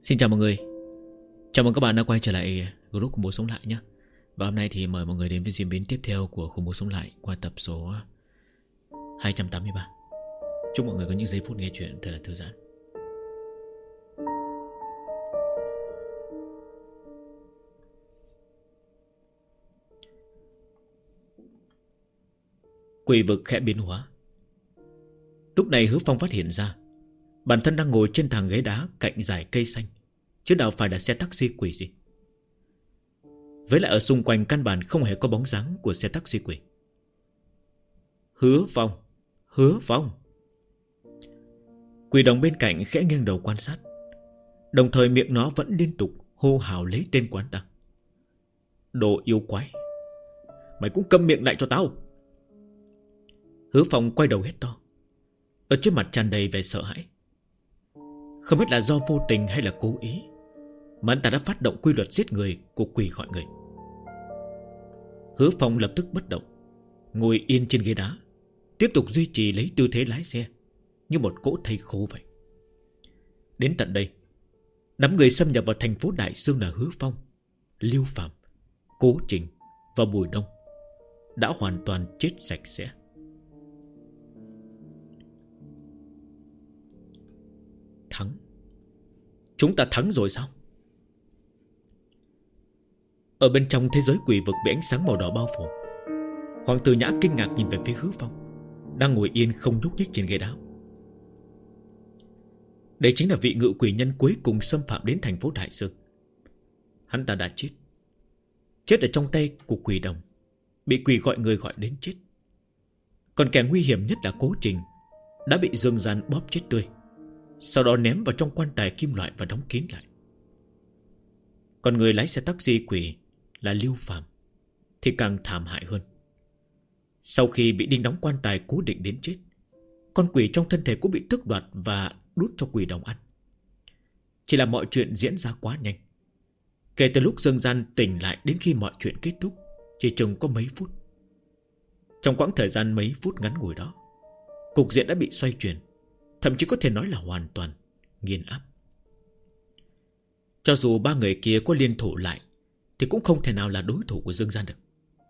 Xin chào mọi người. Chào mừng các bạn đã quay trở lại group Khủng Bố Sống Lại nhé. Và hôm nay thì mời mọi người đến với diễn biến tiếp theo của Khủng Bố Sống Lại qua tập số 283. Chúc mọi người có những giây phút nghe chuyện thật là thư giãn. Quỷ vực khẽ biến hóa. Lúc này Hứa Phong phát hiện ra bản thân đang ngồi trên thang ghế đá cạnh dải cây xanh, chứ nào phải là xe taxi quỷ gì. Với lại ở xung quanh căn bản không hề có bóng dáng của xe taxi quỷ. Hứa Phong, Hứa Phong. Quỷ đồng bên cạnh khẽ nghiêng đầu quan sát, đồng thời miệng nó vẫn liên tục hô hào lấy tên quán ta. Đồ yêu quái, mày cũng câm miệng lại cho tao. Hứa Phong quay đầu hét to, ở trên mặt tràn đầy vẻ sợ hãi. Không biết là do vô tình hay là cố ý mà anh ta đã phát động quy luật giết người của quỷ gọi người. Hứa Phong lập tức bất động, ngồi yên trên ghế đá, tiếp tục duy trì lấy tư thế lái xe như một cỗ thây khô vậy. Đến tận đây, đám người xâm nhập vào thành phố Đại Sương là Hứa Phong, Lưu Phạm, Cố Trình và Bùi Đông đã hoàn toàn chết sạch sẽ. Thắng. Chúng ta thắng rồi sao? Ở bên trong thế giới quỷ vực bị ánh sáng màu đỏ bao phủ, Hoàng tử Nhã kinh ngạc nhìn về phía Hứa Phong đang ngồi yên không nhúc nhích trên ghế đá. Đây chính là vị ngự quỷ nhân cuối cùng xâm phạm đến thành phố Đại Sương. Hắn ta đã chết, chết ở trong tay của quỷ đồng, bị quỷ gọi người gọi đến chết. Còn kẻ nguy hiểm nhất là Cố Trình đã bị Dương Gian bóp chết tươi, sau đó ném vào trong quan tài kim loại và đóng kín lại. Còn người lái xe taxi quỷ là Lưu Phạm thì càng thảm hại hơn. Sau khi bị đinh đóng quan tài cố định đến chết, con quỷ trong thân thể cũng bị tước đoạt và đút cho quỷ đồng ăn. Chỉ là mọi chuyện diễn ra quá nhanh. Kể từ lúc Dương Gian tỉnh lại đến khi mọi chuyện kết thúc chỉ chừng có mấy phút. Trong quãng thời gian mấy phút ngắn ngủi đó, cục diện đã bị xoay chuyển, thậm chí có thể nói là hoàn toàn nghiền áp. Cho dù ba người kia có liên thủ lại thì cũng không thể nào là đối thủ của Dương Gian được.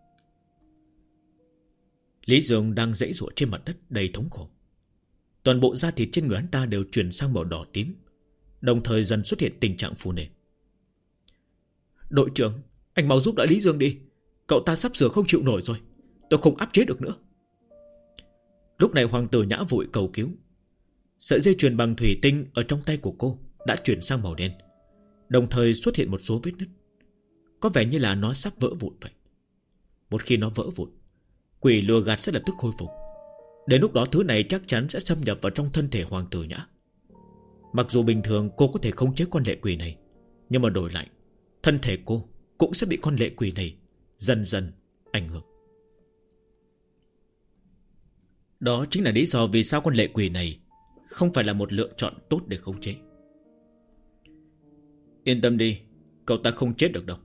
Lý Dương đang giãy giụa trên mặt đất đầy thống khổ. Toàn bộ da thịt trên người hắn ta đều chuyển sang màu đỏ tím, đồng thời dần xuất hiện tình trạng phù nề. Đội trưởng, anh mau giúp đỡ Lý Dương đi. Cậu ta sắp sửa không chịu nổi rồi, tôi không áp chế được nữa. Lúc này Hoàng tử Nhã vội cầu cứu. Sợi dây chuyền bằng thủy tinh ở trong tay của cô đã chuyển sang màu đen, đồng thời xuất hiện một số vết nứt, có vẻ như là nó sắp vỡ vụn vậy. Một khi nó vỡ vụn, quỷ lừa gạt sẽ lập tức khôi phục. Đến lúc đó thứ này chắc chắn sẽ xâm nhập vào trong thân thể Hoàng tử Nhã. Mặc dù bình thường cô có thể khống chế con lệ quỷ này, nhưng mà đổi lại, thân thể cô cũng sẽ bị con lệ quỷ này dần dần ảnh hưởng. Đó chính là lý do vì sao con lệ quỷ này không phải là một lựa chọn tốt để khống chế. Yên tâm đi, cậu ta không chết được đâu.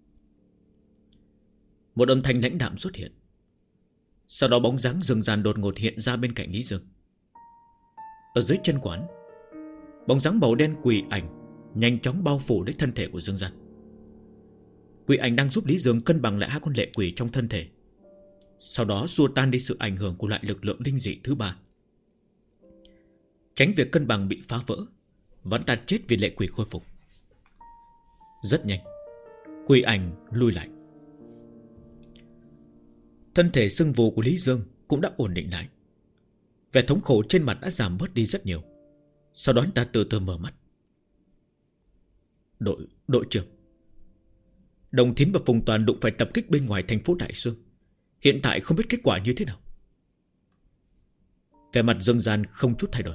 Một âm thanh lãnh đạm xuất hiện. Sau đó bóng dáng Dương Gian đột ngột hiện ra bên cạnh Lý Dương. Ở dưới chân quán, bóng dáng màu đen quỷ ảnh nhanh chóng bao phủ lấy thân thể của Dương Gian. Quỷ ảnh đang giúp Lý Dương cân bằng lại hai con lệ quỷ trong thân thể, sau đó xua tan đi sự ảnh hưởng của loại lực lượng linh dị thứ ba, tránh việc cân bằng bị phá vỡ, vẫn ta chết vì lệ quỷ khôi phục. Rất nhanh, quỷ ảnh lui lại. Thân thể sưng vù của Lý Dương cũng đã ổn định lại. Vẻ thống khổ trên mặt đã giảm bớt đi rất nhiều. Sau đó anh ta từ từ mở mắt. Đội trưởng, Đồng Thiến và Phùng Toàn đụng phải tập kích bên ngoài thành phố Đại Sương. Hiện tại không biết kết quả như thế nào. Vẻ mặt Dương Gian không chút thay đổi.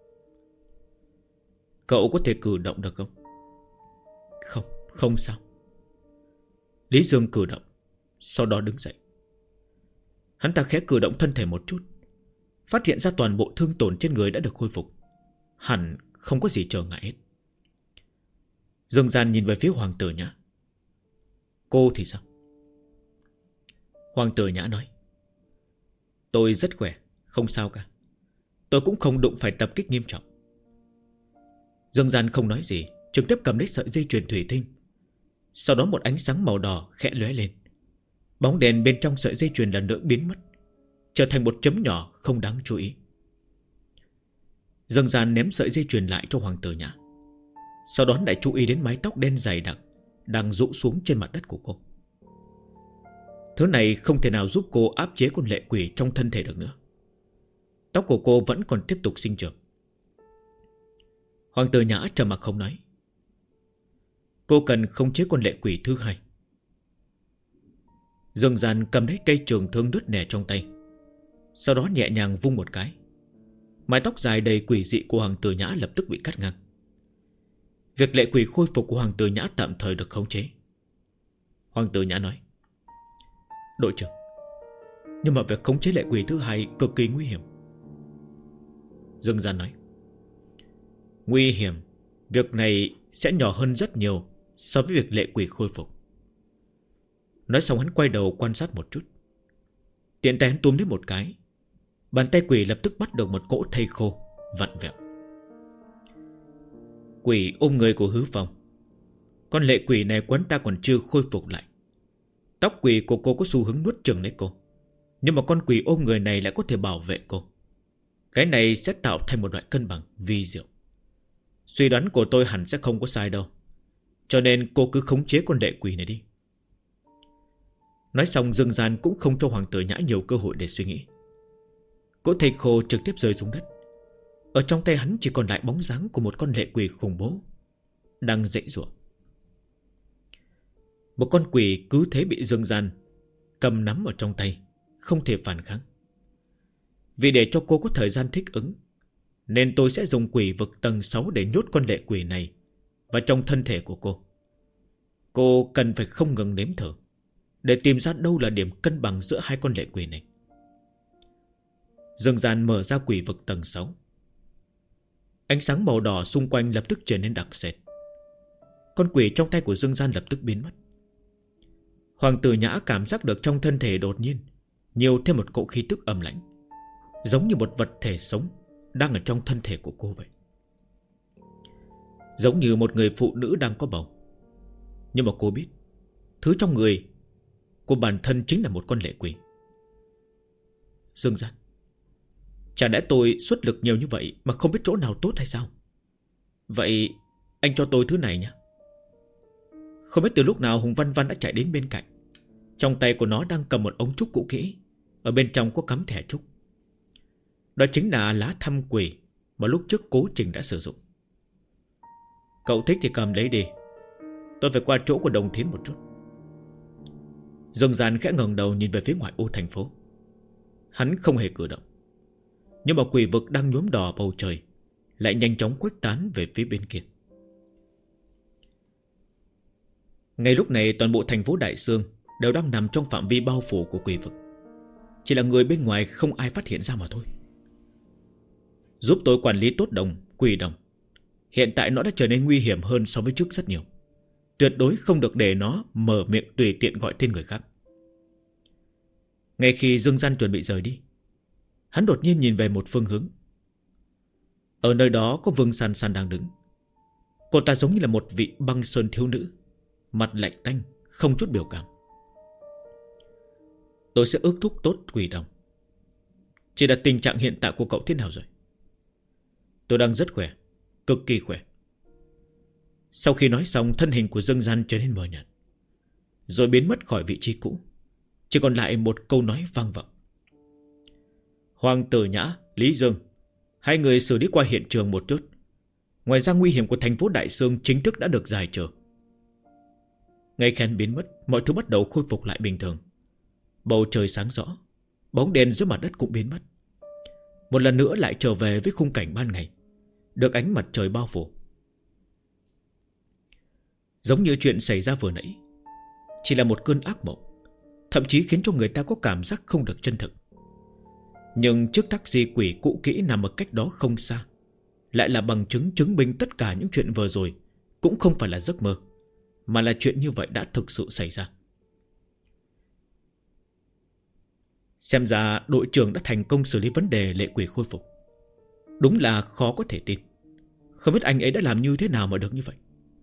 Cậu có thể cử động được không? Không sao. Lý Dương cử động, sau đó đứng dậy. Hắn ta khẽ cử động thân thể một chút, phát hiện ra toàn bộ thương tổn trên người đã được khôi phục, hẳn không có gì trở ngại hết. Dương Gian nhìn về phía Hoàng tử Nhã. Cô thì sao? Hoàng tử Nhã nói, tôi rất khỏe, không sao cả. Tôi cũng không đụng phải tập kích nghiêm trọng. Dương Gian không nói gì, trực tiếp cầm lấy sợi dây chuyền thủy tinh. Sau đó một ánh sáng màu đỏ khẽ lóe lên. Bóng đèn bên trong sợi dây chuyền lần nữa biến mất, trở thành một chấm nhỏ không đáng chú ý. Dương Gian ném sợi dây chuyền lại cho Hoàng Tử Nhã. Sau đó lại chú ý đến mái tóc đen dày đặc đang rũ xuống trên mặt đất của cô. Thứ này không thể nào giúp cô áp chế con lệ quỷ trong thân thể được nữa. Tóc của cô vẫn còn tiếp tục sinh trưởng. Hoàng Tử Nhã trầm mặc không nói. Cô cần khống chế con lệ quỷ thứ hai. Dương Gian cầm lấy cây trường thương đứt nẻ trong tay, sau đó nhẹ nhàng vung một cái. Mái tóc dài đầy quỷ dị của Hoàng Tử Nhã lập tức bị cắt ngang. Việc lệ quỷ khôi phục của Hoàng Tử Nhã tạm thời được khống chế. Hoàng Tử Nhã nói: đội trưởng, nhưng mà việc khống chế lệ quỷ thứ hai cực kỳ nguy hiểm. Dương Gian nói: nguy hiểm, việc này sẽ nhỏ hơn rất nhiều so với việc lệ quỷ khôi phục. Nói xong hắn quay đầu quan sát một chút. Tiện tay hắn túm lấy một cái, bàn tay quỷ lập tức bắt được một cỗ thây khô vặn vẹo. Quỷ ôm người của Hứa Phong. Con lệ quỷ này quấn ta còn chưa khôi phục lại. Tóc quỷ của cô có xu hướng nuốt chửng lấy cô, nhưng mà con quỷ ôm người này lại có thể bảo vệ cô. Cái này sẽ tạo thành một loại cân bằng vi diệu. Suy đoán của tôi hẳn sẽ không có sai đâu, cho nên cô cứ khống chế con lệ quỷ này đi. Nói xong Dương Gian cũng không cho Hoàng Tử Nhã nhiều cơ hội để suy nghĩ. Cỗ thây khô trực tiếp rơi xuống đất. Ở trong tay hắn chỉ còn lại bóng dáng của một con lệ quỷ khủng bố đang dãy giụa. Một con quỷ cứ thế bị Dương Gian cầm nắm ở trong tay, không thể phản kháng. Vì để cho cô có thời gian thích ứng, nên tôi sẽ dùng quỷ vực tầng 6 để nhốt con lệ quỷ này vào trong thân thể của cô. Cô cần phải không ngừng nếm thử để tìm ra đâu là điểm cân bằng giữa hai con lệ quỷ này. Dương Gian mở ra quỷ vực tầng 6. Ánh sáng màu đỏ xung quanh lập tức trở nên đặc sệt. Con quỷ trong tay của Dương Gian lập tức biến mất. Hoàng Tử Nhã cảm giác được trong thân thể đột nhiên nhiều thêm một cỗ khí tức âm lãnh, giống như một vật thể sống đang ở trong thân thể của cô vậy. Giống như một người phụ nữ đang có bầu. Nhưng mà cô biết thứ trong người của bản thân chính là một con lệ quỷ. Dương Gian, chả lẽ tôi xuất lực nhiều như vậy mà không biết chỗ nào tốt hay sao? Vậy anh cho tôi thứ này nhé. Không biết từ lúc nào Hùng Văn Văn đã chạy đến bên cạnh. Trong tay của nó đang cầm một ống trúc cũ kỹ, ở bên trong có cắm thẻ trúc. Đó chính là lá thăm quỷ mà lúc trước Cố Trình đã sử dụng. Cậu thích thì cầm lấy đi, tôi phải qua chỗ của Đồng Thiến một chút. Dương Gian khẽ ngẩng đầu nhìn về phía ngoại ô thành phố. Hắn không hề cử động, nhưng mà quỷ vực đang nhuốm đỏ bầu trời lại nhanh chóng khuếch tán về phía bên kia. Ngay lúc này toàn bộ thành phố Đại Sương đều đang nằm trong phạm vi bao phủ của quỷ vực. Chỉ là người bên ngoài không ai phát hiện ra mà thôi. Giúp tôi quản lý tốt quỷ đồng. Hiện tại nó đã trở nên nguy hiểm hơn so với trước rất nhiều. Tuyệt đối không được để nó mở miệng tùy tiện gọi tên người khác. Ngay khi Dương Gian chuẩn bị rời đi, hắn đột nhiên nhìn về một phương hướng. Ở nơi đó có Vương San San đang đứng. Cô ta giống như là một vị băng sơn thiếu nữ, mặt lạnh tanh, không chút biểu cảm. Tôi sẽ ước thúc tốt quỷ đồng. Chỉ là tình trạng hiện tại của cậu thế nào rồi? Tôi đang rất khỏe, cực kỳ khỏe. Sau khi nói xong, thân hình của Dương Gian trở nên mờ nhạt, rồi biến mất khỏi vị trí cũ. Chỉ còn lại một câu nói vang vọng. Hoàng Tử Nhã, Lý Dương, hai người xử lý qua hiện trường một chút. Ngoài ra nguy hiểm của thành phố Đại Sương chính thức đã được giải trừ. Ngay khi hắn biến mất, mọi thứ bắt đầu khôi phục lại bình thường. Bầu trời sáng rõ, bóng đèn dưới mặt đất cũng biến mất. Một lần nữa lại trở về với khung cảnh ban ngày, được ánh mặt trời bao phủ. Giống như chuyện xảy ra vừa nãy chỉ là một cơn ác mộng, thậm chí khiến cho người ta có cảm giác không được chân thực. Nhưng chiếc taxi quỷ cũ kỹ nằm ở cách đó không xa lại là bằng chứng chứng minh tất cả những chuyện vừa rồi cũng không phải là giấc mơ, mà là chuyện như vậy đã thực sự xảy ra. Xem ra đội trưởng đã thành công xử lý vấn đề lệ quỷ khôi phục. Đúng là khó có thể tin. Không biết anh ấy đã làm như thế nào mà được như vậy.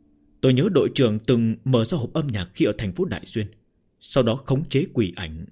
Tôi nhớ đội trưởng từng mở ra hộp âm nhạc khi ở thành phố Đại Xuyên, sau đó khống chế quỷ ảnh.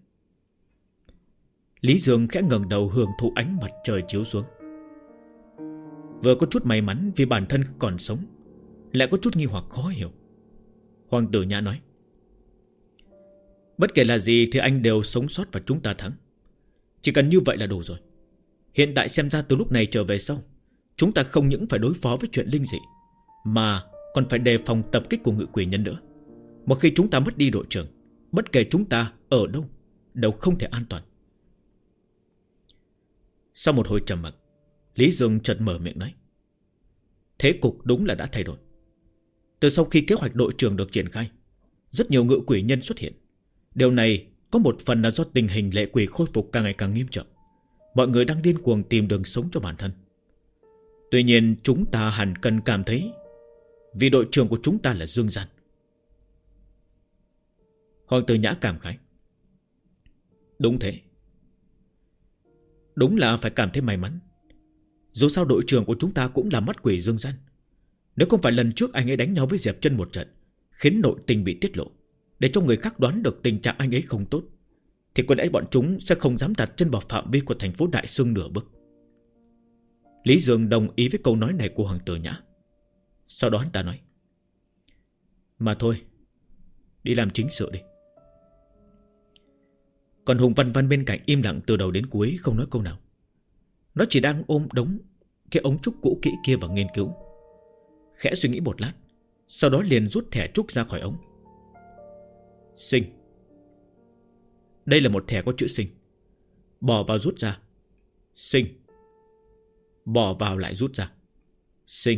Lý Dương khẽ ngẩng đầu hưởng thụ ánh mặt trời chiếu xuống. Vừa có chút may mắn vì bản thân còn sống, lại có chút nghi hoặc khó hiểu. Hoàng tử Nhã nói: bất kể là gì thì anh đều sống sót và chúng ta thắng. Chỉ cần như vậy là đủ rồi. Hiện tại xem ra từ lúc này trở về sau, chúng ta không những phải đối phó với chuyện linh dị, mà còn phải đề phòng tập kích của ngự quỷ nhân nữa. Một khi chúng ta mất đi đội trưởng, bất kể chúng ta ở đâu đều không thể an toàn. Sau một hồi trầm mặc, Lý Dương chợt mở miệng nói: thế cục đúng là đã thay đổi. Từ sau khi kế hoạch đội trưởng được triển khai, rất nhiều ngự quỷ nhân xuất hiện. Điều này có một phần là do tình hình lệ quỷ khôi phục càng ngày càng nghiêm trọng. Mọi người đang điên cuồng tìm đường sống cho bản thân. Tuy nhiên chúng ta hẳn cần cảm thấy vì đội trưởng của chúng ta là Dương Gian. Hoàng tử Nhã cảm khái: đúng thế. Đúng là phải cảm thấy may mắn. Dù sao đội trưởng của chúng ta cũng là mắt quỷ Dương Gian. Nếu không phải lần trước anh ấy đánh nhau với Diệp Chân một trận, khiến nội tình bị tiết lộ, để cho người khác đoán được tình trạng anh ấy không tốt, thì có lẽ bọn chúng sẽ không dám đặt chân vào phạm vi của thành phố Đại Xương nửa bước. Lý Dương đồng ý với câu nói này của Hoàng tử Nhã. Sau đó anh ta nói: mà thôi, đi làm chính sự đi. Còn Hùng Văn Văn bên cạnh im lặng từ đầu đến cuối, không nói câu nào. Nó chỉ đang ôm đống cái ống trúc cũ kỹ kia và nghiên cứu. Khẽ suy nghĩ một lát, sau đó liền rút thẻ trúc ra khỏi ống. Sinh. Đây là một thẻ có chữ sinh. Bỏ vào rút ra. Sinh. Bỏ vào lại rút ra. Sinh.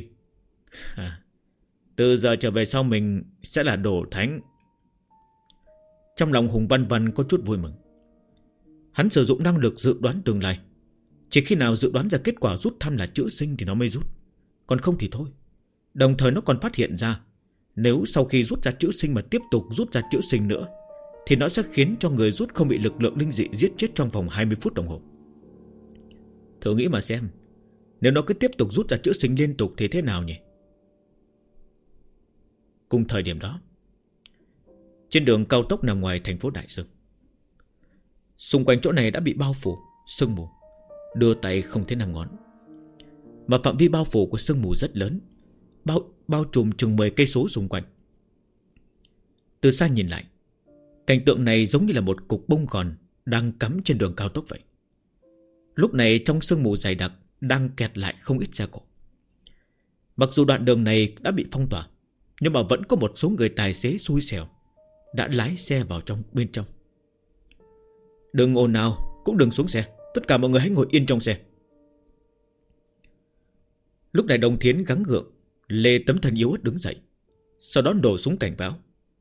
Từ giờ trở về sau mình sẽ là đồ thánh. Trong lòng Hùng Văn Văn có chút vui mừng. Hắn sử dụng năng lực dự đoán tương lai. Chỉ khi nào dự đoán ra kết quả rút thăm là chữ sinh thì nó mới rút, còn không thì thôi. Đồng thời nó còn phát hiện ra, nếu sau khi rút ra chữ sinh mà tiếp tục rút ra chữ sinh nữa, thì nó sẽ khiến cho người rút không bị lực lượng linh dị giết chết trong vòng 20 phút đồng hồ. Thử nghĩ mà xem, nếu nó cứ tiếp tục rút ra chữ sinh liên tục thì thế nào nhỉ? Cùng thời điểm đó, trên đường cao tốc nằm ngoài thành phố Đại Dương, xung quanh chỗ này đã bị bao phủ sương mù, đưa tay không thấy năm ngón. Mà phạm vi bao phủ của sương mù rất lớn, bao trùm chừng 10 cây số xung quanh. Từ xa nhìn lại, cảnh tượng này giống như là một cục bông gòn đang cắm trên đường cao tốc vậy. Lúc này trong sương mù dày đặc đang kẹt lại không ít xe cộ. Mặc dù đoạn đường này đã bị phong tỏa, nhưng mà vẫn có một số người tài xế xui xẻo đã lái xe vào bên trong. Đừng ồn nào, cũng đừng xuống xe. Tất cả mọi người hãy ngồi yên trong xe. Lúc này Đồng Thiến gắng gượng lê tấm thân yếu ớt đứng dậy, sau đó nổ súng cảnh báo,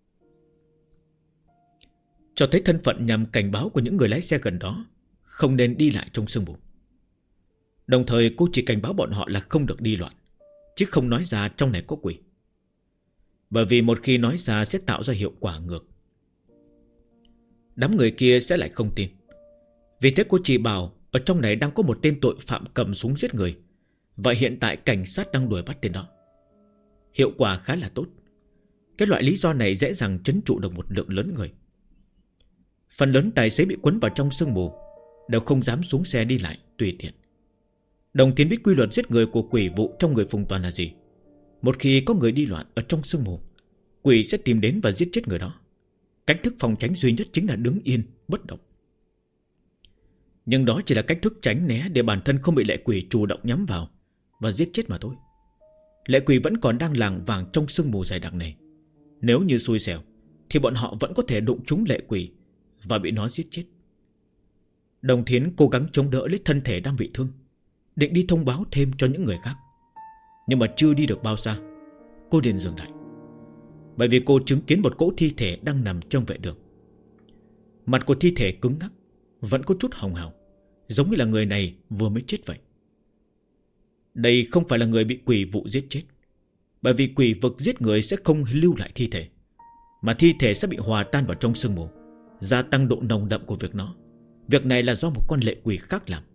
cho thấy thân phận nhằm cảnh báo của những người lái xe gần đó không nên đi lại trong sương mù. Đồng thời cô chỉ cảnh báo bọn họ là không được đi loạn, chứ không nói ra trong này có quỷ. Bởi vì một khi nói ra sẽ tạo ra hiệu quả ngược. Đám người kia sẽ lại không tin. Vì thế cô chỉ bảo ở trong này đang có một tên tội phạm cầm súng giết người, và hiện tại cảnh sát đang đuổi bắt tên đó. Hiệu quả khá là tốt. Cái loại lý do này dễ dàng trấn trụ được một lượng lớn người. Phần lớn tài xế bị quấn vào trong sương mù đều không dám xuống xe đi lại tùy tiện. Đồng Tiến biết quy luật giết người của quỷ vụ trong người Phùng Toàn là gì. Một khi có người đi loạn ở trong sương mù, quỷ sẽ tìm đến và giết chết người đó. Cách thức phòng tránh duy nhất chính là đứng yên bất động. Nhưng đó chỉ là cách thức tránh né để bản thân không bị lệ quỷ chủ động nhắm vào và giết chết mà thôi. Lệ quỷ vẫn còn đang lảng vảng trong sương mù dày đặc này. Nếu như xui xẻo thì bọn họ vẫn có thể đụng trúng lệ quỷ và bị nó giết chết. Đồng Thiến cố gắng chống đỡ lấy thân thể đang bị thương, định đi thông báo thêm cho những người khác. Nhưng mà chưa đi được bao xa, cô liền dừng lại. Bởi vì cô chứng kiến một cỗ thi thể đang nằm trong vệ đường. Mặt của thi thể cứng ngắc, vẫn có chút hồng hào, giống như là người này vừa mới chết vậy. Đây không phải là người bị quỷ vụ giết chết, bởi vì quỷ vực giết người sẽ không lưu lại thi thể, mà thi thể sẽ bị hòa tan vào trong sương mù, gia tăng độ nồng đậm của việc nó. Việc này là do một con lệ quỷ khác làm.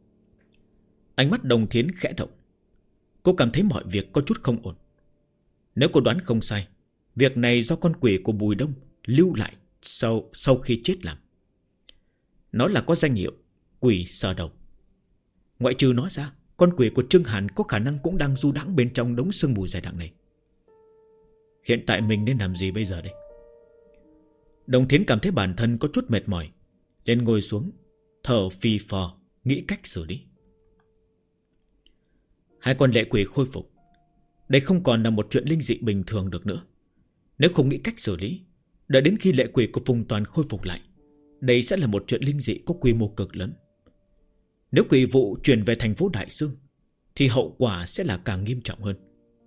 Ánh mắt Đồng Thiến khẽ động. Cô cảm thấy mọi việc có chút không ổn. Nếu cô đoán không sai, việc này do con quỷ của Bùi Đông lưu lại sau khi chết làm. Nó là có danh hiệu quỷ sờ đầu. Ngoại trừ nó ra, con quỷ của Trương Hàn có khả năng cũng đang du đãng bên trong đống sương mù dày đặc này. Hiện tại mình nên làm gì bây giờ đây? Đồng Thiến cảm thấy bản thân có chút mệt mỏi, liền ngồi xuống, thở phì phò, nghĩ cách xử lý. Hai con lệ quỷ khôi phục. Đây không còn là một chuyện linh dị bình thường được nữa. Nếu không nghĩ cách xử lý, đợi đến khi lệ quỷ của Phùng Toàn khôi phục lại, đây sẽ là một chuyện linh dị có quy mô cực lớn. Nếu quỷ vụ chuyển về thành phố Đại Sương, thì hậu quả sẽ là càng nghiêm trọng hơn.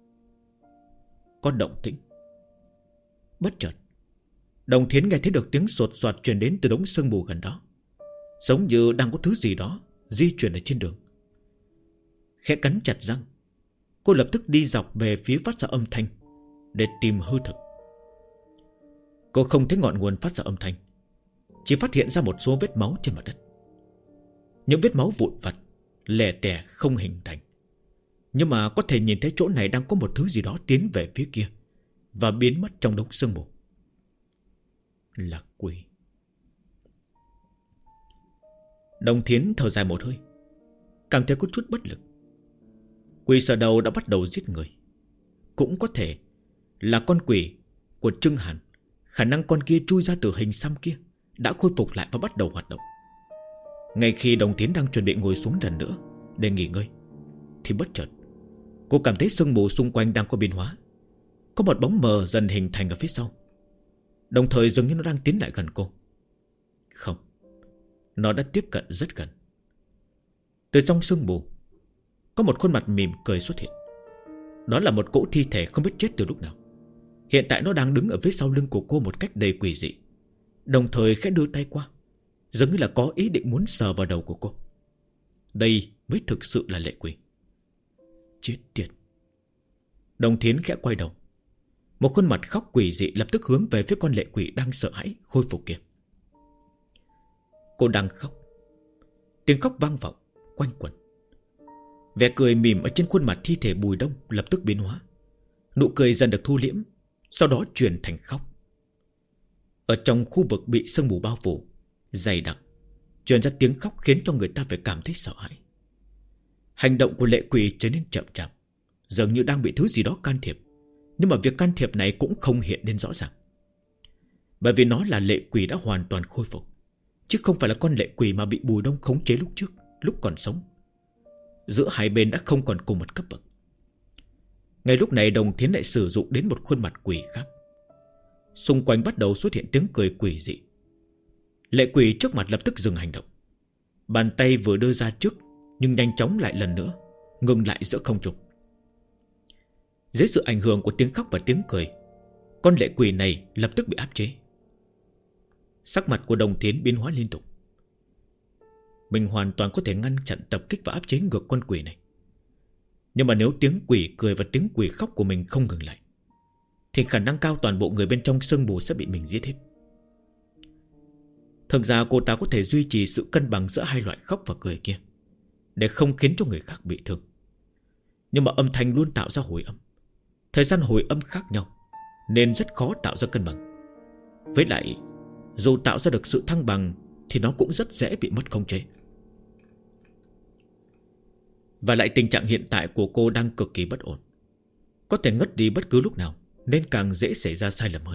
Có động tĩnh. Bất chợt, Đồng Thiến nghe thấy được tiếng sột soạt truyền đến từ đống sương mù gần đó, giống như đang có thứ gì đó di chuyển ở trên đường. Khẽ cắn chặt răng, cô lập tức đi dọc về phía phát ra âm thanh để tìm hư thực. Cô không thấy ngọn nguồn phát ra âm thanh, chỉ phát hiện ra một số vết máu trên mặt đất. Những vết máu vụn vặt, lẻ tẻ không hình thành, nhưng mà có thể nhìn thấy chỗ này đang có một thứ gì đó tiến về phía kia và biến mất trong đống sương mù. Là quỷ. Đồng Thiến thở dài một hơi, cảm thấy có chút bất lực. Quỷ sờ đầu đã bắt đầu giết người. Cũng có thể là con quỷ của Trương Hàn. Khả năng con kia chui ra từ hình xăm kia đã khôi phục lại và bắt đầu hoạt động. Ngay khi Đồng Thiến đang chuẩn bị ngồi xuống lần nữa để nghỉ ngơi, thì bất chợt cô cảm thấy sương mù xung quanh đang có biến hóa. Có một bóng mờ dần hình thành ở phía sau, đồng thời dường như nó đang tiến lại gần cô. Không, nó đã tiếp cận rất gần. Từ trong sương mù có một khuôn mặt mỉm cười xuất hiện. Đó là một cỗ thi thể không biết chết từ lúc nào. Hiện tại nó đang đứng ở phía sau lưng của cô một cách đầy quỷ dị, đồng thời khẽ đưa tay qua, giống như là có ý định muốn sờ vào đầu của cô. Đây mới thực sự là lệ quỷ. Chết tiệt. Đồng Thiến khẽ quay đầu. Một khuôn mặt khóc quỷ dị lập tức hướng về phía con lệ quỷ đang sợ hãi khôi phục kia. Cô đang khóc. Tiếng khóc vang vọng quanh quẩn. Vẻ cười mỉm ở trên khuôn mặt thi thể Bùi Đông lập tức biến hóa. Nụ cười dần được thu liễm, sau đó chuyển thành khóc. Ở trong khu vực bị sương mù bao phủ dày đặc, truyền ra tiếng khóc khiến cho người ta phải cảm thấy sợ hãi. Hành động của lệ quỷ trở nên chậm chạp, dường như đang bị thứ gì đó can thiệp. Nhưng mà việc can thiệp này cũng không hiện lên rõ ràng, bởi vì nó là lệ quỷ đã hoàn toàn khôi phục, chứ không phải là con lệ quỷ mà bị Bùi Đông khống chế lúc trước, lúc còn sống. Giữa hai bên đã không còn cùng một cấp bậc. Ngay lúc này Đồng Thiến lại sử dụng đến một khuôn mặt quỷ khác. Xung quanh bắt đầu xuất hiện tiếng cười quỷ dị. Lệ quỷ trước mặt lập tức dừng hành động. Bàn tay vừa đưa ra trước, nhưng nhanh chóng lại lần nữa ngừng lại giữa không trung. Dưới sự ảnh hưởng của tiếng khóc và tiếng cười, con lệ quỷ này lập tức bị áp chế. Sắc mặt của Đồng Thiến biến hóa liên tục. Mình hoàn toàn có thể ngăn chặn tập kích và áp chế ngược con quỷ này. Nhưng mà nếu tiếng quỷ cười và tiếng quỷ khóc của mình không ngừng lại, thì khả năng cao toàn bộ người bên trong sương mù sẽ bị mình giết hết. Thực ra cô ta có thể duy trì sự cân bằng giữa hai loại khóc và cười kia, để không khiến cho người khác bị thương. Nhưng mà âm thanh luôn tạo ra hồi âm, thời gian hồi âm khác nhau, nên rất khó tạo ra cân bằng. Với lại, dù tạo ra được sự thăng bằng thì nó cũng rất dễ bị mất khống chế. Và lại tình trạng hiện tại của cô đang cực kỳ bất ổn, có thể ngất đi bất cứ lúc nào, nên càng dễ xảy ra sai lầm hơn.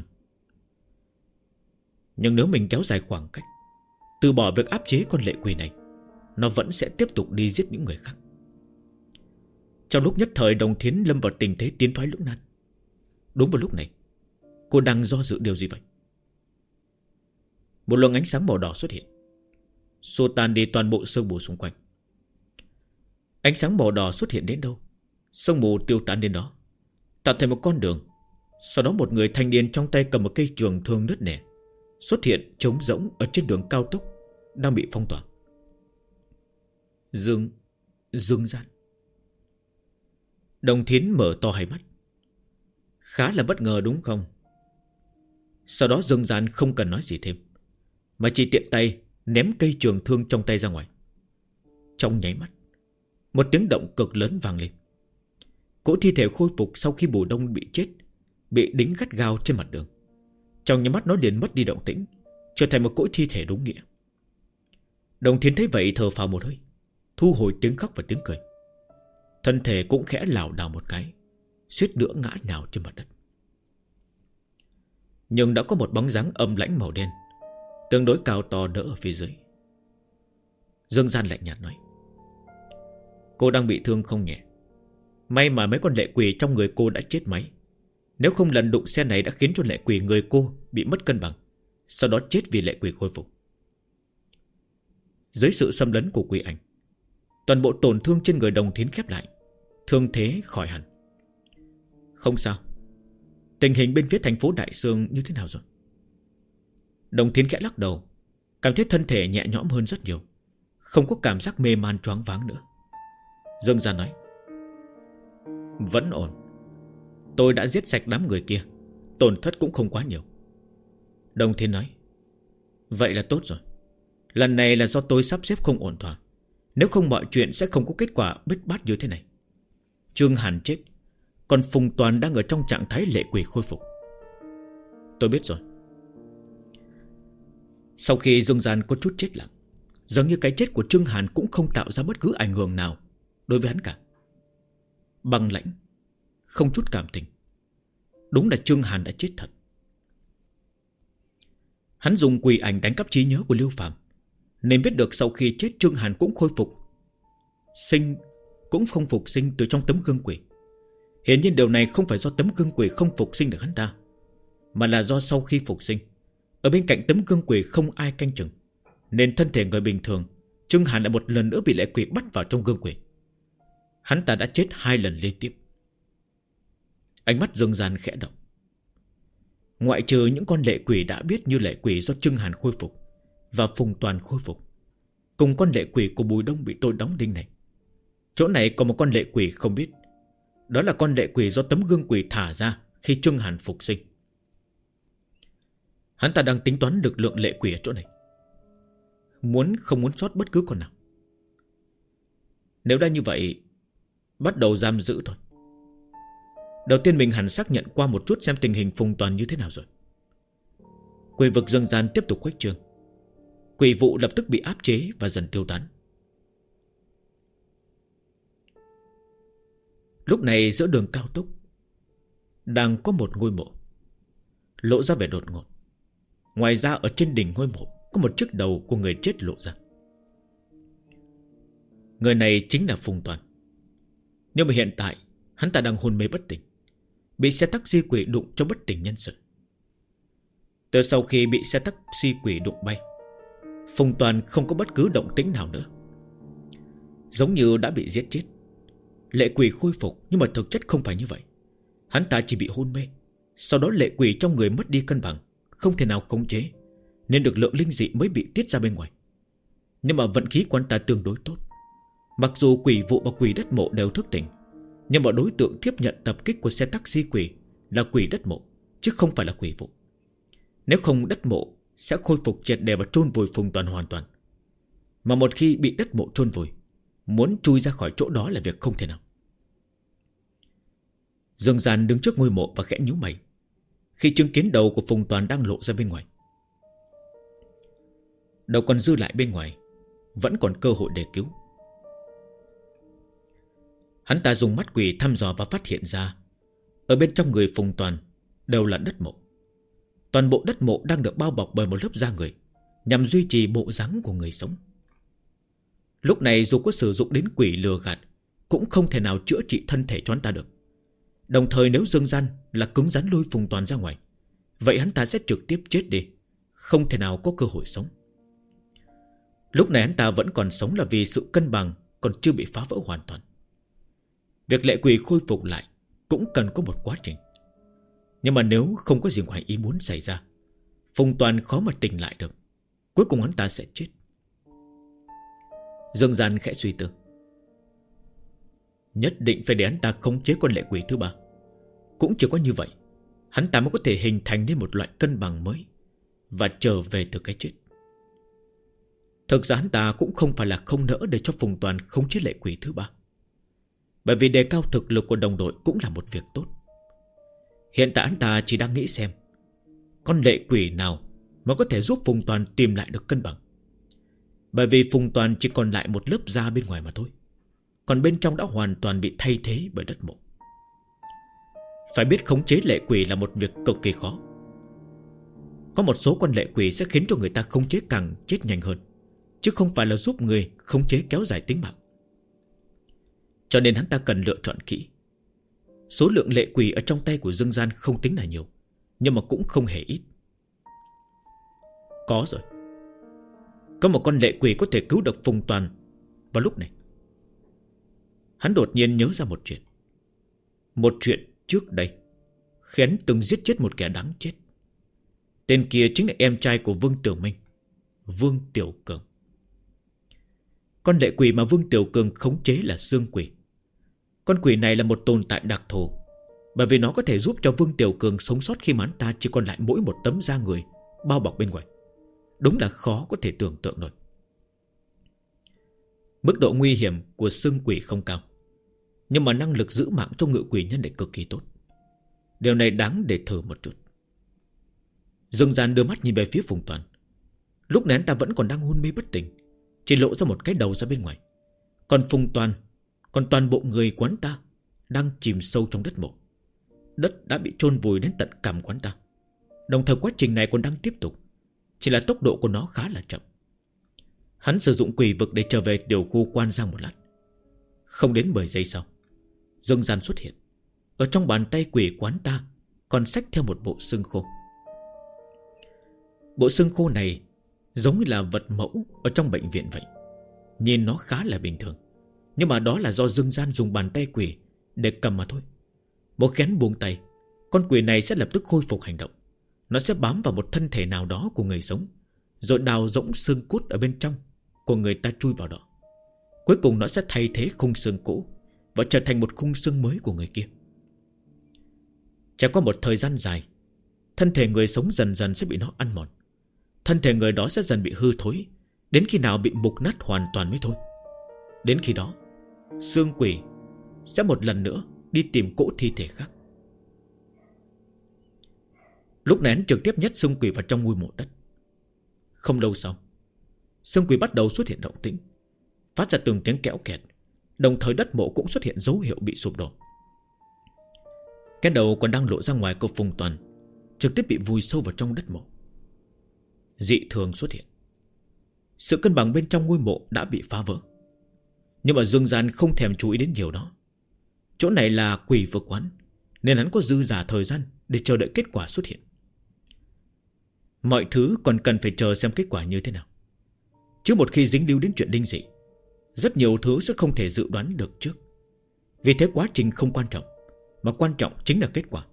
Nhưng nếu mình kéo dài khoảng cách, từ bỏ việc áp chế con lệ quỷ này, nó vẫn sẽ tiếp tục đi giết những người khác. Trong lúc nhất thời Đồng Thiến lâm vào tình thế tiến thoái lưỡng nan. Đúng vào lúc này, cô đang do dự điều gì vậy? Một luồng ánh sáng màu đỏ xuất hiện, xua tan đi toàn bộ sương mù xung quanh. Ánh sáng màu đỏ xuất hiện đến đâu, sương mù tiêu tán đến đó, tạo thành một con đường. Sau đó một người thanh niên trong tay cầm một cây trường thương nứt nẻ xuất hiện trống rỗng ở trên đường cao tốc đang bị phong tỏa. Dương Gian. Đồng Thiến mở to hai mắt. Khá là bất ngờ đúng không? Sau đó Dương Gian không cần nói gì thêm, mà chỉ tiện tay ném cây trường thương trong tay ra ngoài. Trong nháy mắt, một tiếng động cực lớn vang lên. Cỗ thi thể khôi phục sau khi Bùi Đông bị chết bị đính gắt gao trên mặt đường. Trong nháy mắt nó liền mất đi động tĩnh, trở thành một cỗ thi thể đúng nghĩa. Đồng Thiến thấy vậy thở phào một hơi, thu hồi tiếng khóc và tiếng cười. Thân thể cũng khẽ lảo đảo một cái, suýt nữa ngã nhào trên mặt đất. Nhưng đã có một bóng dáng âm lãnh màu đen, tương đối cao to đỡ ở phía dưới. Dương Gian lạnh nhạt nói: cô đang bị thương không nhẹ. May mà mấy con lệ quỷ trong người cô đã chết máy. Nếu không lần đụng xe này đã khiến cho lệ quỷ người cô bị mất cân bằng, sau đó chết vì lệ quỷ khôi phục. Dưới sự xâm lấn của quỷ ảnh, toàn bộ tổn thương trên người Đồng Thiến khép lại, thương thế khỏi hẳn. Không sao. Tình hình bên phía thành phố Đại Sương như thế nào rồi? Đồng Thiến khẽ lắc đầu, cảm thấy thân thể nhẹ nhõm hơn rất nhiều, không có cảm giác mê man choáng váng nữa. Dương Gia nói: vẫn ổn. Tôi đã giết sạch đám người kia, tổn thất cũng không quá nhiều. Đồng Thiên nói: vậy là tốt rồi. Lần này là do tôi sắp xếp không ổn thỏa, nếu không mọi chuyện sẽ không có kết quả bết bát như thế này. Trương Hàn chết, còn Phùng Toàn đang ở trong trạng thái lệ quỷ khôi phục. Tôi biết rồi. Sau khi Dương Gian có chút chết lặng, giống như cái chết của Trương Hàn cũng không tạo ra bất cứ ảnh hưởng nào đối với hắn cả. Băng lãnh, không chút cảm tình. Đúng là Trương Hàn đã chết thật. Hắn dùng quỷ ảnh đánh cắp trí nhớ của Lưu Phàm, nên biết được sau khi chết Trương Hàn cũng khôi phục cũng không phục sinh từ trong tấm gương quỷ. Hiển nhiên điều này không phải do tấm gương quỷ không phục sinh được hắn ta, mà là do sau khi phục sinh, ở bên cạnh tấm gương quỷ không ai canh chừng, nên thân thể người bình thường Trương Hàn lại một lần nữa bị lệ quỷ bắt vào trong gương quỷ. Hắn ta đã chết 2 lần liên tiếp. Ánh mắt Dương Gian khẽ động. Ngoại trừ những con lệ quỷ đã biết như lệ quỷ do Trương Hàn khôi phục và Phùng Toàn khôi phục, cùng con lệ quỷ của Bùi Đông bị tôi đóng đinh này, chỗ này còn một con lệ quỷ không biết. Đó là con lệ quỷ do tấm gương quỷ thả ra khi Trương Hàn phục sinh. Hắn ta đang tính toán lực lượng lệ quỷ ở chỗ này, không muốn sót bất cứ con nào. Nếu đã như vậy, bắt đầu giam giữ thôi. Đầu tiên mình hẳn xác nhận qua một chút xem tình hình Phùng Toàn như thế nào rồi. Quỷ vực Dương Gian tiếp tục khuếch trương. Quỷ vụ lập tức bị áp chế và dần tiêu tán. Lúc này giữa đường cao tốc đang có một ngôi mộ lộ ra vẻ đột ngột. Ngoài ra ở trên đỉnh ngôi mộ có một chiếc đầu của người chết lộ ra. Người này chính là Phùng Toàn. Nhưng mà hiện tại hắn ta đang hôn mê bất tỉnh, bị xe taxi quỷ đụng cho bất tỉnh nhân sự. Từ sau khi bị xe taxi quỷ đụng bay, Phùng Toàn không có bất cứ động tĩnh nào nữa, giống như đã bị giết chết. Lệ quỷ khôi phục, nhưng mà thực chất không phải như vậy. Hắn ta chỉ bị hôn mê, sau đó lệ quỷ trong người mất đi cân bằng, không thể nào khống chế, nên lực lượng linh dị mới bị tiết ra bên ngoài. Nhưng mà vận khí của hắn ta tương đối tốt. Mặc dù quỷ vụ và quỷ đất mộ đều thức tỉnh, nhưng mà đối tượng tiếp nhận tập kích của xe taxi quỷ là quỷ đất mộ, chứ không phải là quỷ vụ. Nếu không, đất mộ sẽ khôi phục triệt để và chôn vùi Phùng Toàn hoàn toàn. Mà một khi bị đất mộ chôn vùi, muốn chui ra khỏi chỗ đó là việc không thể nào. Dương Gian đứng trước ngôi mộ và khẽ nhíu mày khi chứng kiến đầu của Phùng Toàn đang lộ ra bên ngoài. Đầu còn dư lại bên ngoài, vẫn còn cơ hội để cứu. Hắn ta dùng mắt quỷ thăm dò và phát hiện ra ở bên trong người Phùng Toàn đều là đất mộ. Toàn bộ đất mộ đang được bao bọc bởi một lớp da người, nhằm duy trì bộ dáng của người sống. Lúc này dù có sử dụng đến quỷ lừa gạt, cũng không thể nào chữa trị thân thể cho hắn ta được. Đồng thời nếu Dương Gian là cứng rắn lôi Phùng Toàn ra ngoài, vậy hắn ta sẽ trực tiếp chết đi, không thể nào có cơ hội sống. Lúc này hắn ta vẫn còn sống là vì sự cân bằng còn chưa bị phá vỡ hoàn toàn. Việc lệ quỷ khôi phục lại cũng cần có một quá trình. Nhưng mà nếu không có gì ngoài ý muốn xảy ra, Phùng Toàn khó mà tỉnh lại được. Cuối cùng hắn ta sẽ chết. Dương Gian khẽ suy tư. Nhất định phải để hắn ta khống chế con lệ quỷ thứ 3. Cũng chỉ có như vậy, hắn ta mới có thể hình thành nên một loại cân bằng mới và trở về từ cái chết. Thực ra hắn ta cũng không phải là không nỡ để cho Phùng Toàn khống chế lệ quỷ thứ 3, bởi vì đề cao thực lực của đồng đội cũng là một việc tốt. Hiện tại hắn ta chỉ đang nghĩ xem con lệ quỷ nào mà có thể giúp Phùng Toàn tìm lại được cân bằng. Bởi vì Phùng Toàn chỉ còn lại một lớp da bên ngoài mà thôi, còn bên trong đã hoàn toàn bị thay thế bởi đất mộ. Phải biết khống chế lệ quỷ là một việc cực kỳ khó. Có một số con lệ quỷ sẽ khiến cho người ta khống chế càng chết nhanh hơn, chứ không phải là giúp người khống chế kéo dài tính mạng. Cho nên hắn ta cần lựa chọn kỹ. Số lượng lệ quỷ ở trong tay của Dương Gian không tính là nhiều, nhưng mà cũng không hề ít. Có rồi. Có một con lệ quỷ có thể cứu được Phùng Toàn vào lúc này. Hắn đột nhiên nhớ ra một chuyện. Một chuyện trước đây khi hắn từng giết chết một kẻ đáng chết. Tên kia chính là em trai của Vương Tiểu Minh, Vương Tiểu Cường. Con lệ quỷ mà Vương Tiểu Cường khống chế là xương quỷ. Con quỷ này là một tồn tại đặc thù, bởi vì nó có thể giúp cho Vương Tiểu Cường sống sót khi mà hắn ta chỉ còn lại mỗi một tấm da người bao bọc bên ngoài. Đúng là khó có thể tưởng tượng nổi. Mức độ nguy hiểm của xương quỷ không cao, nhưng mà năng lực giữ mạng cho ngự quỷ nhân lại cực kỳ tốt. Điều này đáng để thử một chút. Dương Gian đưa mắt nhìn về phía Phùng Toàn. Lúc này anh ta vẫn còn đang hôn mê bất tỉnh, chỉ lộ ra một cái đầu ra bên ngoài. Còn Phùng Toàn, còn toàn bộ người quán ta đang chìm sâu trong đất mộ. Đất đã bị chôn vùi đến tận cằm quán ta. Đồng thời quá trình này còn đang tiếp tục, chỉ là tốc độ của nó khá là chậm. Hắn sử dụng quỷ vực để trở về tiểu khu Quan Giang một lát. Không đến 10 giây sau, Dương Gian xuất hiện. Ở trong bàn tay quỷ quán ta còn xách theo một bộ xương khô. Bộ xương khô này giống như là vật mẫu ở trong bệnh viện vậy. Nhìn nó khá là bình thường, nhưng mà đó là do Dương Gian dùng bàn tay quỷ để cầm mà thôi. Một khi hắn buông tay, con quỷ này sẽ lập tức khôi phục hành động. Nó sẽ bám vào một thân thể nào đó của người sống, rồi đào rỗng xương cốt ở bên trong của người ta chui vào đó. Cuối cùng nó sẽ thay thế khung xương cũ và trở thành một khung xương mới của người kia. Trải qua một thời gian dài, thân thể người sống dần dần sẽ bị nó ăn mòn. Thân thể người đó sẽ dần bị hư thối, đến khi nào bị mục nát hoàn toàn mới thôi. Đến khi đó, xương quỷ sẽ một lần nữa đi tìm cỗ thi thể khác. Lúc này hắn trực tiếp nhét xương quỷ vào trong ngôi mộ đất. Không lâu sau, xương quỷ bắt đầu xuất hiện động tĩnh, phát ra từng tiếng kéo kẹt. Đồng thời đất mộ cũng xuất hiện dấu hiệu bị sụp đổ. Cái đầu còn đang lộ ra ngoài của Phùng Toàn trực tiếp bị vùi sâu vào trong đất mộ. Dị thường xuất hiện. Sự cân bằng bên trong ngôi mộ đã bị phá vỡ. Nhưng mà Dương Gian không thèm chú ý đến điều đó. Chỗ này là quỷ vực quán, nên hắn có dư dả thời gian để chờ đợi kết quả xuất hiện. Mọi thứ còn cần phải chờ xem kết quả như thế nào. Chứ một khi dính líu đến chuyện linh dị, rất nhiều thứ sẽ không thể dự đoán được trước. Vì thế quá trình không quan trọng, mà quan trọng chính là kết quả.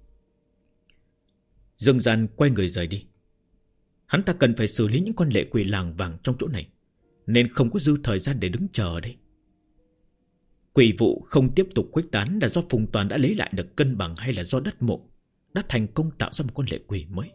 Dương Gian quay người rời đi. Hắn ta cần phải xử lý những con lệ quỷ làng vàng trong chỗ này, nên không có dư thời gian để đứng chờ ở đây. Quỷ vụ không tiếp tục khuếch tán là do Phùng Toàn đã lấy lại được cân bằng, hay là do đất mộ đã thành công tạo ra một con lệ quỷ mới.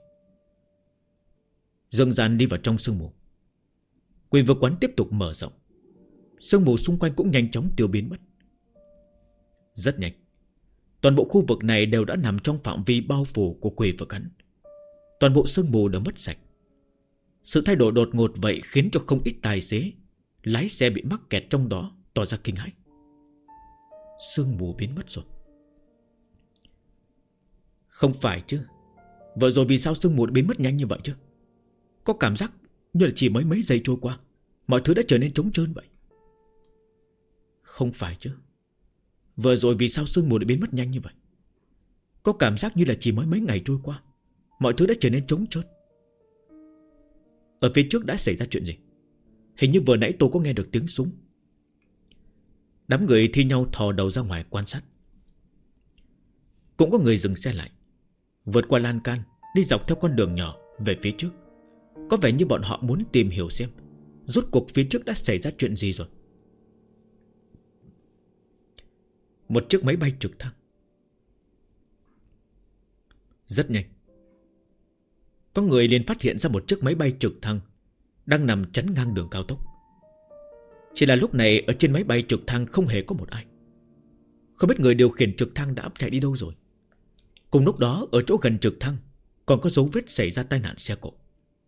Dương Gian đi vào trong sương mù. Quỷ vực quán tiếp tục mở rộng. Sương mù xung quanh cũng nhanh chóng tiêu biến mất. Rất nhanh, toàn bộ khu vực này đều đã nằm trong phạm vi bao phủ của quỷ vực hắn. Toàn bộ sương mù đã mất sạch. Sự thay đổi đột ngột vậy khiến cho không ít tài xế, lái xe bị mắc kẹt trong đó tỏ ra kinh hãi. Sương mù biến mất rồi. Không phải chứ. Vừa rồi vì sao sương mù biến mất nhanh như vậy chứ? Có cảm giác như là chỉ mấy giây trôi qua, mọi thứ đã trở nên trống trơn vậy. Không phải chứ. Vừa rồi vì sao sương mù lại biến mất nhanh như vậy? Có cảm giác như là chỉ mấy ngày trôi qua, mọi thứ đã trở nên trống trơn. Ở phía trước đã xảy ra chuyện gì? Hình như vừa nãy tôi có nghe được tiếng súng. Đám người thi nhau thò đầu ra ngoài quan sát. Cũng có người dừng xe lại, vượt qua lan can, đi dọc theo con đường nhỏ về phía trước. Có vẻ như bọn họ muốn tìm hiểu xem rốt cuộc phía trước đã xảy ra chuyện gì rồi. Một chiếc máy bay trực thăng. Rất nhanh, có người liền phát hiện ra một chiếc máy bay trực thăng đang nằm chắn ngang đường cao tốc. Chỉ là lúc này ở trên máy bay trực thăng không hề có một ai. Không biết người điều khiển trực thăng đã chạy đi đâu rồi. Cùng lúc đó ở chỗ gần trực thăng còn có dấu vết xảy ra tai nạn xe cộ.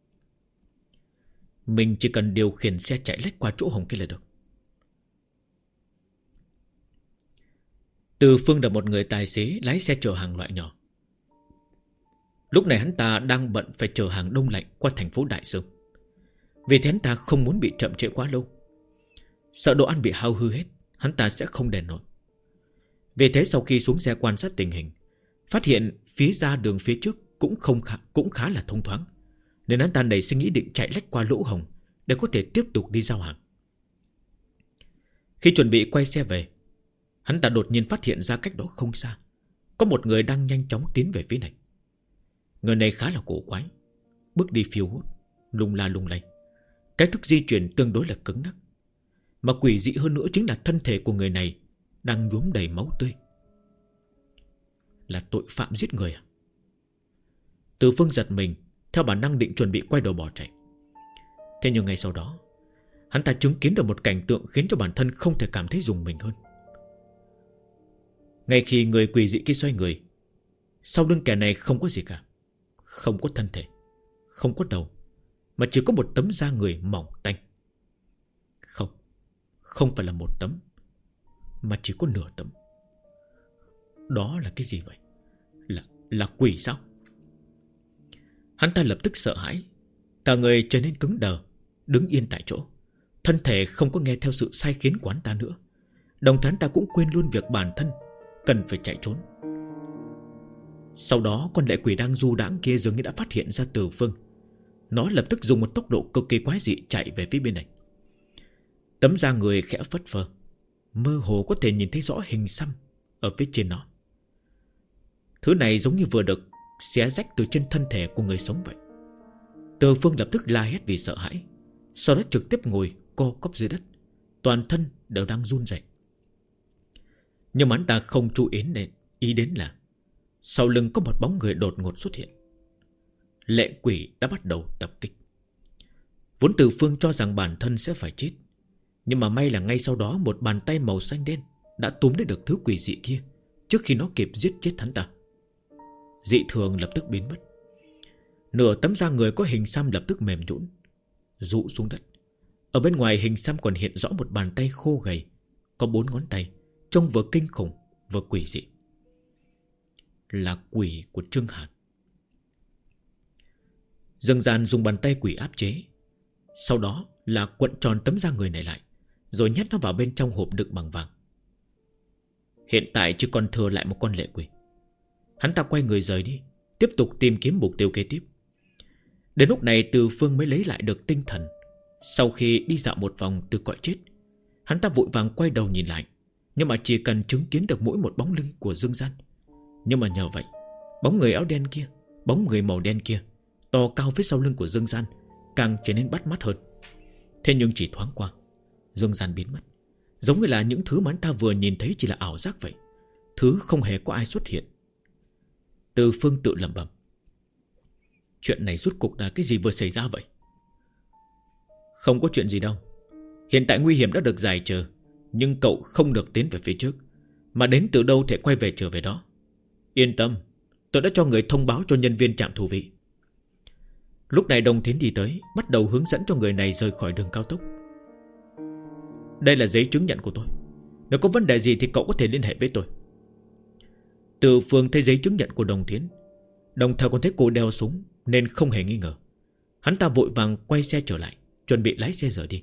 Mình chỉ cần điều khiển xe chạy lách qua chỗ hồng kia là được. Từ Phương là một người tài xế lái xe chở hàng loại nhỏ. Lúc này hắn ta đang bận phải chở hàng đông lạnh qua thành phố Đại Dương. Vì thế hắn ta không muốn bị chậm trễ quá lâu. Sợ đồ ăn bị hao hư hết, hắn ta sẽ không đền nổi. Vì thế sau khi xuống xe quan sát tình hình, phát hiện phía ra đường phía trước cũng khá là thông thoáng, nên hắn ta nảy sinh ý định chạy lách qua lỗ hồng để có thể tiếp tục đi giao hàng. Khi chuẩn bị quay xe về, hắn ta đột nhiên phát hiện ra cách đó không xa có một người đang nhanh chóng tiến về phía này. Người này khá là cổ quái, bước đi phiêu hốt, lung la lung lay. Cách thức di chuyển tương đối là cứng nhắc. Mà quỷ dị hơn nữa chính là thân thể của người này đang nhuốm đầy máu tươi. Là tội phạm giết người à? Từ Phương giật mình, theo bản năng định chuẩn bị quay đầu bỏ chạy. Thế nhưng ngay sau đó, hắn ta chứng kiến được một cảnh tượng khiến cho bản thân không thể cảm thấy rùng mình hơn. Ngay khi người quỷ dị kia xoay người, sau lưng kẻ này không có gì cả. Không có thân thể, không có đầu, mà chỉ có một tấm da người mỏng tanh. Không phải là một tấm, mà chỉ có nửa tấm. Đó là cái gì vậy? Là quỷ sao? Hắn ta lập tức sợ hãi, cả người trở nên cứng đờ, đứng yên tại chỗ. Thân thể không có nghe theo sự sai khiến của hắn ta nữa. Đồng thời hắn ta cũng quên luôn việc bản thân cần phải chạy trốn. Sau đó con lệ quỷ đang du đãng kia dường như đã phát hiện ra Từ Phương. Nó lập tức dùng một tốc độ cực kỳ quái dị chạy về phía bên này. Tấm da người khẽ phất phơ, mơ hồ có thể nhìn thấy rõ hình xăm ở phía trên nó. Thứ này giống như vừa được xé rách từ trên thân thể của người sống vậy. Từ Phương lập tức la hét vì sợ hãi, sau đó trực tiếp ngồi co quắp dưới đất, toàn thân đều đang run rẩy. Nhưng mà hắn ta không chú ý đến là sau lưng có một bóng người đột ngột xuất hiện. Lệ quỷ đã bắt đầu tập kích. Vốn Từ Phương cho rằng bản thân sẽ phải chết, nhưng mà may là ngay sau đó một bàn tay màu xanh đen đã túm lấy được thứ quỷ dị kia trước khi nó kịp giết chết hắn ta. Dị thường lập tức biến mất. Nửa tấm da người có hình xăm lập tức mềm nhũn, rũ xuống đất. Ở bên ngoài hình xăm còn hiện rõ một bàn tay khô gầy, có 4 ngón tay, trông vừa kinh khủng vừa quỷ dị. Là quỷ của Trương Hàn. Dương Gian dùng bàn tay quỷ áp chế, sau đó là cuộn tròn tấm da người này lại, rồi nhét nó vào bên trong hộp đựng bằng vàng. Hiện tại chỉ còn thừa lại một con lệ quỷ. Hắn ta quay người rời đi, tiếp tục tìm kiếm mục tiêu kế tiếp. Đến lúc này Từ Phương mới lấy lại được tinh thần. Sau khi đi dạo một vòng từ cõi chết, hắn ta vội vàng quay đầu nhìn lại, nhưng mà chỉ cần chứng kiến được mỗi một bóng lưng của Dương Gian. Nhưng mà nhờ vậy, bóng người áo đen kia, bóng người màu đen kia, to cao phía sau lưng của Dương Gian, càng trở nên bắt mắt hơn. Thế nhưng chỉ thoáng qua, Dương Gian biến mất, giống như là những thứ mà hắn ta vừa nhìn thấy chỉ là ảo giác vậy. Thứ không hề có ai xuất hiện. Từ Phương tự lẩm bẩm, chuyện này rốt cuộc là cái gì vừa xảy ra vậy? Không có chuyện gì đâu. Hiện tại nguy hiểm đã được giải trừ, nhưng cậu không được tiến về phía trước, mà đến từ đâu thể quay về trở về đó. Yên tâm, tôi đã cho người thông báo cho nhân viên trạm thu vị. Lúc này Đồng Thiến đi tới, bắt đầu hướng dẫn cho người này rời khỏi đường cao tốc. Đây là giấy chứng nhận của tôi, nếu có vấn đề gì thì cậu có thể liên hệ với tôi. Từ Phương thấy giấy chứng nhận của Đồng Thiến, đồng thời còn thấy cô đeo súng, nên không hề nghi ngờ. Hắn ta vội vàng quay xe trở lại, chuẩn bị lái xe rời đi.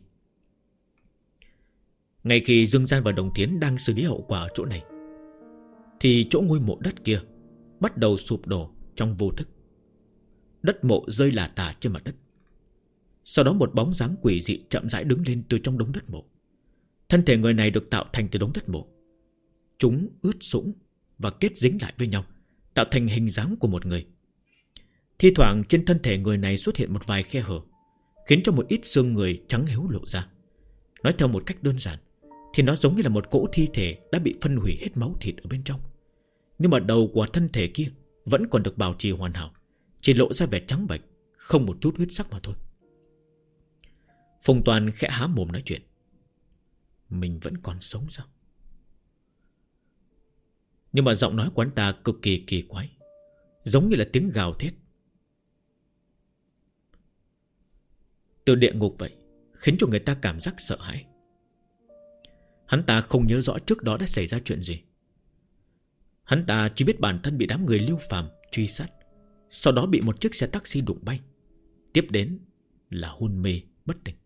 Ngay khi Dương Gian và Đồng Thiến đang xử lý hậu quả ở chỗ này, thì chỗ ngôi mộ đất kia bắt đầu sụp đổ trong vô thức. Đất mộ rơi lả tả trên mặt đất. Sau đó một bóng dáng quỷ dị chậm rãi đứng lên từ trong đống đất mộ. Thân thể người này được tạo thành từ đống đất mộ. Chúng ướt sũng và kết dính lại với nhau, tạo thành hình dáng của một người. Thi thoảng trên thân thể người này xuất hiện một vài khe hở, khiến cho một ít xương người trắng hiếu lộ ra. Nói theo một cách đơn giản thì nó giống như là một cỗ thi thể đã bị phân hủy hết máu thịt ở bên trong. Nhưng mà đầu của thân thể kia vẫn còn được bảo trì hoàn hảo, chỉ lộ ra vẻ trắng bệch, không một chút huyết sắc mà thôi. Phùng Toàn khẽ há mồm nói chuyện. Mình vẫn còn sống sao? Nhưng mà giọng nói của anh ta cực kỳ kỳ quái, giống như là tiếng gào thét từ địa ngục vậy, khiến cho người ta cảm giác sợ hãi. Hắn ta không nhớ rõ trước đó đã xảy ra chuyện gì. Hắn ta chỉ biết bản thân bị đám người Lưu Phàm truy sát, sau đó bị một chiếc xe taxi đụng bay, tiếp đến là hôn mê bất tỉnh.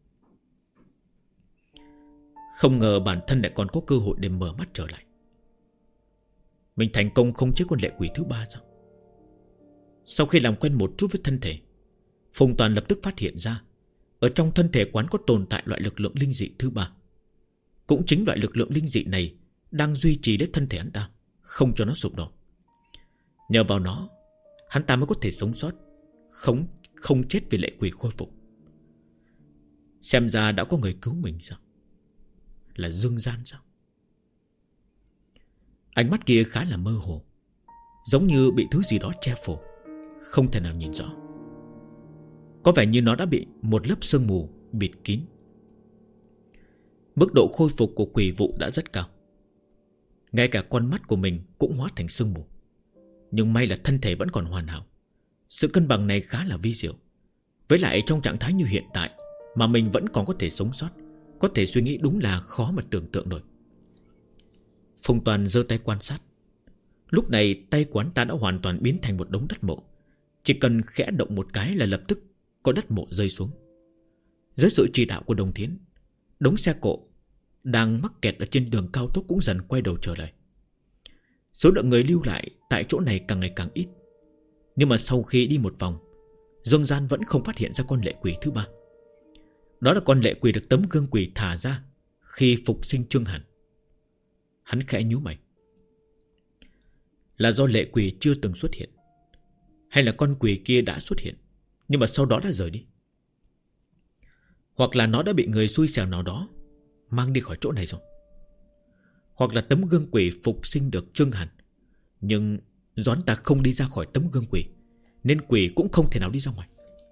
Không ngờ bản thân lại còn có cơ hội để mở mắt trở lại. Mình thành công không chế con lệ quỷ thứ 3 sao? Sau khi làm quen một chút với thân thể, Phùng Toàn lập tức phát hiện ra ở trong thân thể quán có tồn tại loại lực lượng linh dị thứ 3. Cũng chính loại lực lượng linh dị này đang duy trì đến thân thể hắn ta, không cho nó sụp đổ. Nhờ vào nó, hắn ta mới có thể sống sót, không chết vì lệ quỷ khôi phục. Xem ra đã có người cứu mình sao? Là Dương Gian sao? Ánh mắt kia khá là mơ hồ, giống như bị thứ gì đó che phủ, không thể nào nhìn rõ. Có vẻ như nó đã bị một lớp sương mù bịt kín. Mức độ khôi phục của quỷ vụ đã rất cao, ngay cả con mắt của mình cũng hóa thành sương mù. Nhưng may là thân thể vẫn còn hoàn hảo. Sự cân bằng này khá là vi diệu. Với lại trong trạng thái như hiện tại mà mình vẫn còn có thể sống sót, có thể suy nghĩ đúng là khó mà tưởng tượng nổi. Phùng Toàn giơ tay quan sát. Lúc này tay của hắn ta đã hoàn toàn biến thành một đống đất mộ. Chỉ cần khẽ động một cái là lập tức có đất mộ rơi xuống. Dưới sự chỉ đạo của Đồng Thiến, đống xe cộ đang mắc kẹt ở trên đường cao tốc cũng dần quay đầu trở lại. Số lượng người lưu lại tại chỗ này càng ngày càng ít. Nhưng mà sau khi đi một vòng, Dương Gian vẫn không phát hiện ra con lệ quỷ thứ 3. Đó là con lệ quỷ được tấm gương quỷ thả ra khi phục sinh Trương Hàn. Hắn khẽ nhíu mày. Là do lệ quỷ chưa từng xuất hiện, hay là con quỷ kia đã xuất hiện nhưng mà sau đó đã rời đi? Hoặc là nó đã bị người xui xẻo nào đó mang đi khỏi chỗ này rồi. Hoặc là tấm gương quỷ phục sinh được Trương Hàn, nhưng do hắn ta không đi ra khỏi tấm gương quỷ, nên quỷ cũng không thể nào đi ra ngoài.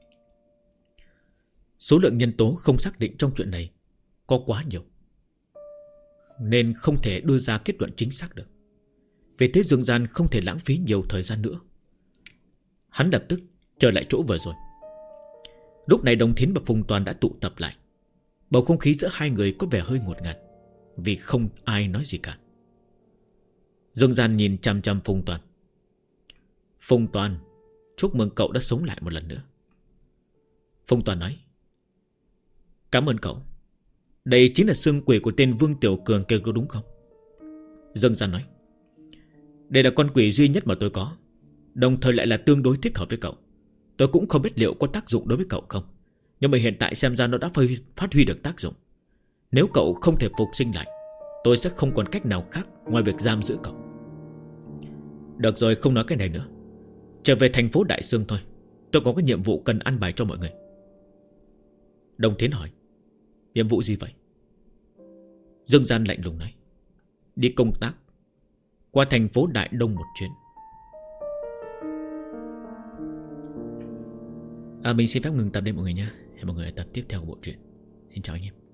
Số lượng nhân tố không xác định trong chuyện này có quá nhiều, nên không thể đưa ra kết luận chính xác được. Vì thế Dương Gian không thể lãng phí nhiều thời gian nữa. Hắn lập tức trở lại chỗ vừa rồi. Lúc này Đồng Thiến và Phùng Toàn đã tụ tập lại. Bầu không khí giữa hai người có vẻ hơi ngột ngạt, vì không ai nói gì cả. Dương Gian nhìn chằm chằm Phùng Toàn. Phùng Toàn, chúc mừng cậu đã sống lại một lần nữa. Phùng Toàn nói, cảm ơn cậu. Đây chính là xương quỷ của tên Vương Tiểu Cường kia có đúng không? Dương Gian nói, đây là con quỷ duy nhất mà tôi có, đồng thời lại là tương đối thích hợp với cậu. Tôi cũng không biết liệu có tác dụng đối với cậu không, nhưng mà hiện tại xem ra nó đã phát huy được tác dụng. Nếu cậu không thể phục sinh lại, tôi sẽ không còn cách nào khác ngoài việc giam giữ cậu. Được rồi, không nói cái này nữa. Trở về thành phố Đại Sương thôi. Tôi có cái nhiệm vụ cần ăn bài cho mọi người. Đồng Thiến hỏi, nhiệm vụ gì vậy? Dương Gian lạnh lùng nói, đi công tác qua thành phố Đại Đông một chuyến. Mình xin phép ngừng tập đây mọi người nhé. Hẹn mọi người ở tập tiếp theo của bộ truyện. Xin chào anh em.